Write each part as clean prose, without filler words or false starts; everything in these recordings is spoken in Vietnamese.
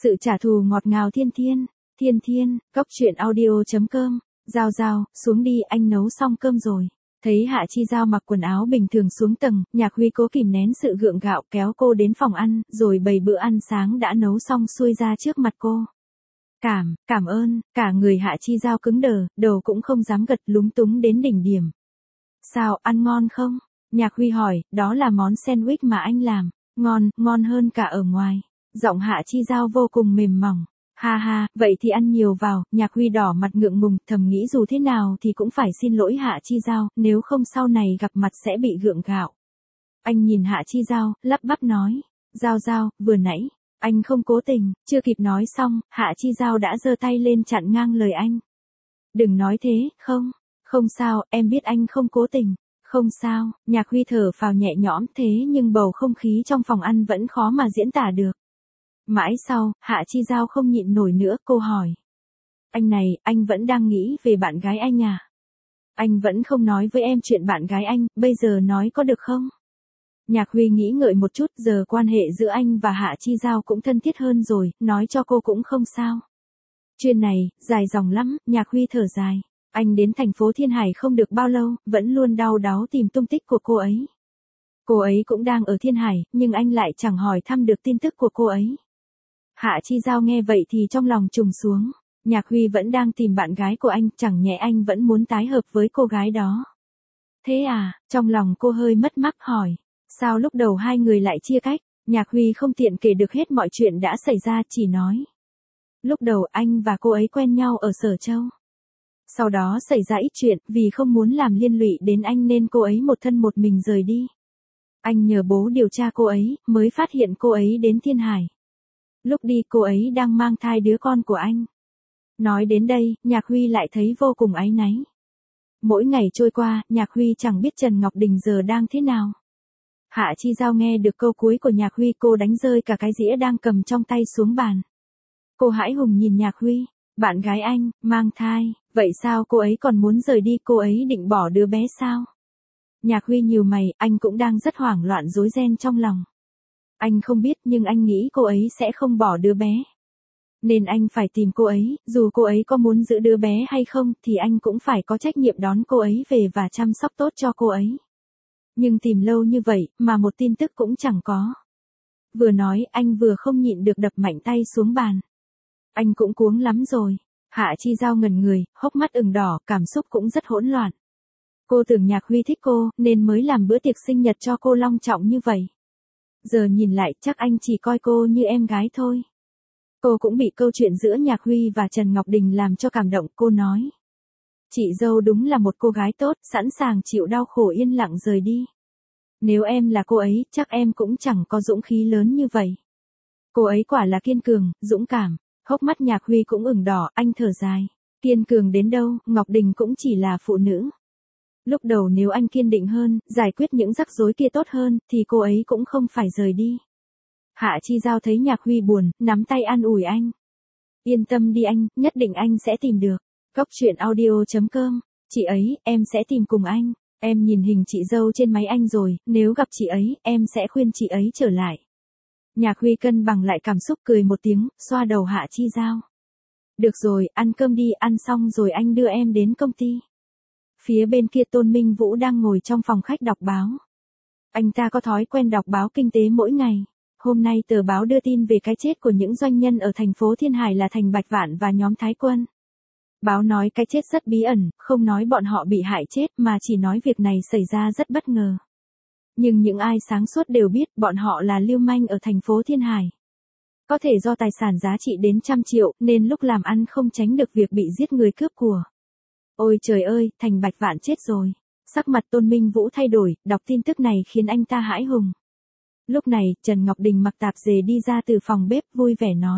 Sự trả thù ngọt ngào thiên thiên. Thiên thiên, Cốc Truyện Audio.com. Giao Giao, xuống đi, anh nấu xong cơm rồi. Thấy Hạ Chi Giao mặc quần áo bình thường xuống tầng, Nhạc Huy cố kìm nén sự gượng gạo kéo cô đến phòng ăn, rồi bày bữa ăn sáng đã nấu xong xuôi ra trước mặt cô. Cảm ơn, cả người Hạ Chi Giao cứng đờ, đầu cũng không dám gật, lúng túng đến đỉnh điểm. Sao, ăn ngon không? Nhạc Huy hỏi, đó là món sandwich mà anh làm. Ngon hơn cả ở ngoài. Giọng Hạ Chi Giao vô cùng mềm mỏng. Ha ha, vậy thì ăn nhiều vào. Nhạc Huy đỏ mặt ngượng ngùng, thầm nghĩ dù thế nào thì cũng phải xin lỗi Hạ Chi Giao, nếu không sau này gặp mặt sẽ bị gượng gạo. Anh nhìn Hạ Chi Giao, lắp bắp nói. Giao, vừa nãy, anh không cố tình. Chưa kịp nói xong, Hạ Chi Giao đã giơ tay lên chặn ngang lời anh. Đừng nói thế, không sao, em biết anh không cố tình. Không sao, Nhạc Huy thở phào nhẹ nhõm, thế nhưng bầu không khí trong phòng ăn vẫn khó mà diễn tả được. Mãi sau, Hạ Chi Giao không nhịn nổi nữa, cô hỏi. Anh này, anh vẫn đang nghĩ về bạn gái anh à? Anh vẫn không nói với em chuyện bạn gái anh, bây giờ nói có được không? Nhạc Huy nghĩ ngợi một chút, giờ quan hệ giữa anh và Hạ Chi Giao cũng thân thiết hơn rồi, nói cho cô cũng không sao. Chuyện này, dài dòng lắm, Nhạc Huy thở dài. Anh đến thành phố Thiên Hải không được bao lâu, vẫn luôn đau đáu tìm tung tích của cô ấy. Cô ấy cũng đang ở Thiên Hải, nhưng anh lại chẳng hỏi thăm được tin tức của cô ấy. Hạ Chi Giao nghe vậy thì trong lòng trùng xuống. Nhạc Huy vẫn đang tìm bạn gái của anh, chẳng nhẽ anh vẫn muốn tái hợp với cô gái đó. Thế à, trong lòng cô hơi mất mát hỏi. Sao lúc đầu hai người lại chia cách? Nhạc Huy không tiện kể được hết mọi chuyện đã xảy ra, chỉ nói. Lúc đầu anh và cô ấy quen nhau ở Sở Châu. Sau đó xảy ra ít chuyện, vì không muốn làm liên lụy đến anh nên cô ấy một thân một mình rời đi. Anh nhờ bố điều tra cô ấy, mới phát hiện cô ấy đến Thiên Hải. Lúc đi cô ấy đang mang thai đứa con của anh. Nói đến đây, Nhạc Huy lại thấy vô cùng áy náy. Mỗi ngày trôi qua, Nhạc Huy chẳng biết Trần Ngọc Đình giờ đang thế nào. Hạ Chi Giao nghe được câu cuối của Nhạc Huy, cô đánh rơi cả cái dĩa đang cầm trong tay xuống bàn. Cô hãi hùng nhìn Nhạc Huy. Bạn gái anh, mang thai, vậy sao cô ấy còn muốn rời đi, cô ấy định bỏ đứa bé sao? Nhạc Huy nhíu mày, anh cũng đang rất hoảng loạn rối ren trong lòng. Anh không biết nhưng anh nghĩ cô ấy sẽ không bỏ đứa bé. Nên anh phải tìm cô ấy, dù cô ấy có muốn giữ đứa bé hay không thì anh cũng phải có trách nhiệm đón cô ấy về và chăm sóc tốt cho cô ấy. Nhưng tìm lâu như vậy mà một tin tức cũng chẳng có. Vừa nói anh vừa không nhịn được đập mạnh tay xuống bàn. Anh cũng cuống lắm rồi. Hạ Chi Giao ngẩn người, hốc mắt ửng đỏ, cảm xúc cũng rất hỗn loạn. Cô tưởng Nhạc Huy thích cô, nên mới làm bữa tiệc sinh nhật cho cô long trọng như vậy. Giờ nhìn lại, chắc anh chỉ coi cô như em gái thôi. Cô cũng bị câu chuyện giữa Nhạc Huy và Trần Ngọc Đình làm cho cảm động, cô nói. Chị dâu đúng là một cô gái tốt, sẵn sàng chịu đau khổ yên lặng rời đi. Nếu em là cô ấy, chắc em cũng chẳng có dũng khí lớn như vậy. Cô ấy quả là kiên cường, dũng cảm. Hốc mắt Nhạc Huy cũng ửng đỏ, anh thở dài. Kiên cường đến đâu, Ngọc Đình cũng chỉ là phụ nữ. Lúc đầu nếu anh kiên định hơn, giải quyết những rắc rối kia tốt hơn, thì cô ấy cũng không phải rời đi. Hạ Chi Giao thấy Nhạc Huy buồn, nắm tay an ủi anh. Yên tâm đi anh, nhất định anh sẽ tìm được. Cốc Truyện Audio.com. Chị ấy, em sẽ tìm cùng anh. Em nhìn hình chị dâu trên máy anh rồi, nếu gặp chị ấy, em sẽ khuyên chị ấy trở lại. Nhạc Huy cân bằng lại cảm xúc cười một tiếng, xoa đầu Hạ Chi Giao. Được rồi, ăn cơm đi, ăn xong rồi anh đưa em đến công ty. Phía bên kia Tôn Minh Vũ đang ngồi trong phòng khách đọc báo. Anh ta có thói quen đọc báo kinh tế mỗi ngày. Hôm nay tờ báo đưa tin về cái chết của những doanh nhân ở thành phố Thiên Hải là Thành Bạch Vạn và nhóm Thái Quân. Báo nói cái chết rất bí ẩn, không nói bọn họ bị hại chết mà chỉ nói việc này xảy ra rất bất ngờ. Nhưng những ai sáng suốt đều biết bọn họ là lưu manh ở thành phố Thiên Hải. Có thể do tài sản giá trị đến 100 triệu nên lúc làm ăn không tránh được việc bị giết người cướp của. Ôi trời ơi, Thành Bạch Vạn chết rồi. Sắc mặt Tôn Minh Vũ thay đổi, đọc tin tức này khiến anh ta hãi hùng. Lúc này, Trần Ngọc Đình mặc tạp dề đi ra từ phòng bếp vui vẻ nói.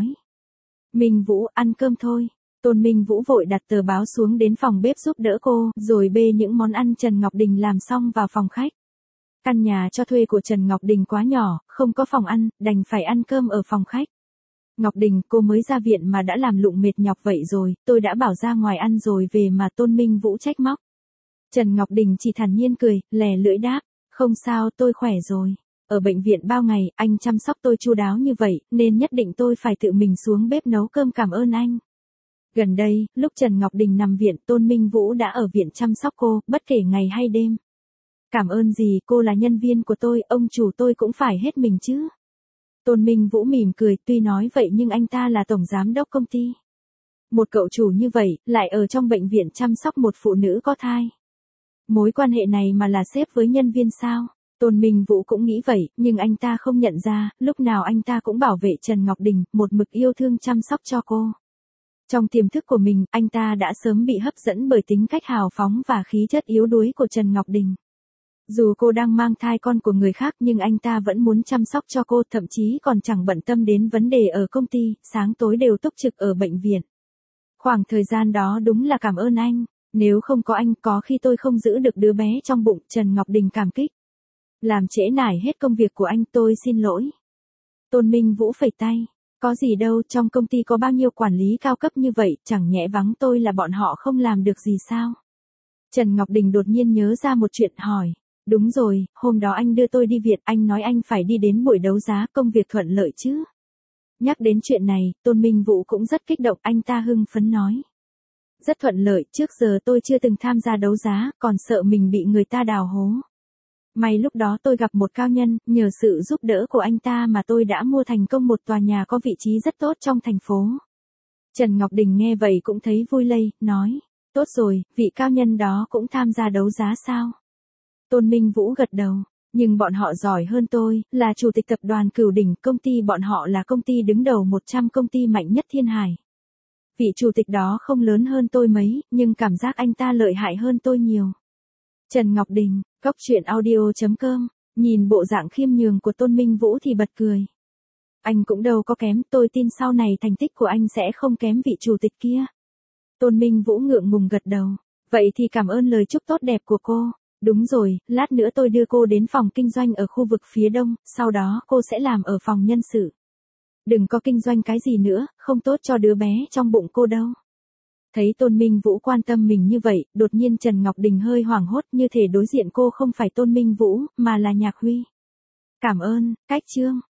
Minh Vũ, ăn cơm thôi. Tôn Minh Vũ vội đặt tờ báo xuống đến phòng bếp giúp đỡ cô, rồi bê những món ăn Trần Ngọc Đình làm xong vào phòng khách. Căn nhà cho thuê của Trần Ngọc Đình quá nhỏ, không có phòng ăn, đành phải ăn cơm ở phòng khách. Ngọc Đình, cô mới ra viện mà đã làm lụng mệt nhọc vậy rồi, tôi đã bảo ra ngoài ăn rồi về mà. Tôn Minh Vũ trách móc. Trần Ngọc Đình chỉ thản nhiên cười, lè lưỡi đáp, không sao, tôi khỏe rồi. Ở bệnh viện bao ngày, anh chăm sóc tôi chu đáo như vậy, nên nhất định tôi phải tự mình xuống bếp nấu cơm cảm ơn anh. Gần đây, lúc Trần Ngọc Đình nằm viện, Tôn Minh Vũ đã ở viện chăm sóc cô, bất kể ngày hay đêm. Cảm ơn gì, cô là nhân viên của tôi, ông chủ tôi cũng phải hết mình chứ. Tôn Minh Vũ mỉm cười, tuy nói vậy nhưng anh ta là tổng giám đốc công ty. Một cậu chủ như vậy, lại ở trong bệnh viện chăm sóc một phụ nữ có thai. Mối quan hệ này mà là sếp với nhân viên sao? Tôn Minh Vũ cũng nghĩ vậy, nhưng anh ta không nhận ra, lúc nào anh ta cũng bảo vệ Trần Ngọc Đình, một mực yêu thương chăm sóc cho cô. Trong tiềm thức của mình, anh ta đã sớm bị hấp dẫn bởi tính cách hào phóng và khí chất yếu đuối của Trần Ngọc Đình. Dù cô đang mang thai con của người khác nhưng anh ta vẫn muốn chăm sóc cho cô, thậm chí còn chẳng bận tâm đến vấn đề ở công ty, sáng tối đều túc trực ở bệnh viện. Khoảng thời gian đó đúng là cảm ơn anh, nếu không có anh có khi tôi không giữ được đứa bé trong bụng, Trần Ngọc Đình cảm kích. Làm trễ nải hết công việc của anh, tôi xin lỗi. Tôn Minh Vũ phẩy tay, có gì đâu, trong công ty có bao nhiêu quản lý cao cấp như vậy, chẳng nhẽ vắng tôi là bọn họ không làm được gì sao? Trần Ngọc Đình đột nhiên nhớ ra một chuyện hỏi, đúng rồi, hôm đó anh đưa tôi đi viện, anh nói anh phải đi đến buổi đấu giá, công việc thuận lợi chứ? Nhắc đến chuyện này, Tôn Minh Vũ cũng rất kích động, anh ta hưng phấn nói. Rất thuận lợi, trước giờ tôi chưa từng tham gia đấu giá, còn sợ mình bị người ta đào hố. May lúc đó tôi gặp một cao nhân, nhờ sự giúp đỡ của anh ta mà tôi đã mua thành công một tòa nhà có vị trí rất tốt trong thành phố. Trần Ngọc Đình nghe vậy cũng thấy vui lây, nói, tốt rồi, vị cao nhân đó cũng tham gia đấu giá sao? Tôn Minh Vũ gật đầu, nhưng bọn họ giỏi hơn tôi, là chủ tịch tập đoàn Cửu Đỉnh, công ty bọn họ là công ty đứng đầu 100 công ty mạnh nhất thiên hải. Vị chủ tịch đó không lớn hơn tôi mấy, nhưng cảm giác anh ta lợi hại hơn tôi nhiều. Trần Ngọc Đình, Cóc Truyện Audio.com, nhìn bộ dạng khiêm nhường của Tôn Minh Vũ thì bật cười. Anh cũng đâu có kém, tôi tin sau này thành tích của anh sẽ không kém vị chủ tịch kia. Tôn Minh Vũ ngượng ngùng gật đầu, vậy thì cảm ơn lời chúc tốt đẹp của cô. Đúng rồi, lát nữa tôi đưa cô đến phòng kinh doanh ở khu vực phía đông, sau đó cô sẽ làm ở phòng nhân sự. Đừng có kinh doanh cái gì nữa, không tốt cho đứa bé trong bụng cô đâu. Thấy Tôn Minh Vũ quan tâm mình như vậy, đột nhiên Trần Ngọc Đình hơi hoảng hốt, như thể đối diện cô không phải Tôn Minh Vũ, mà là Nhạc Huy. Cảm ơn, cách chương.